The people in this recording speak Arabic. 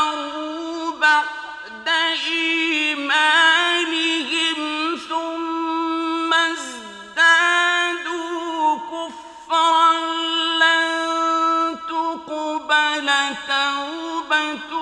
كفروا بعد إيمانهم ثم ازدادوا كفرا لن تقبل توبتهم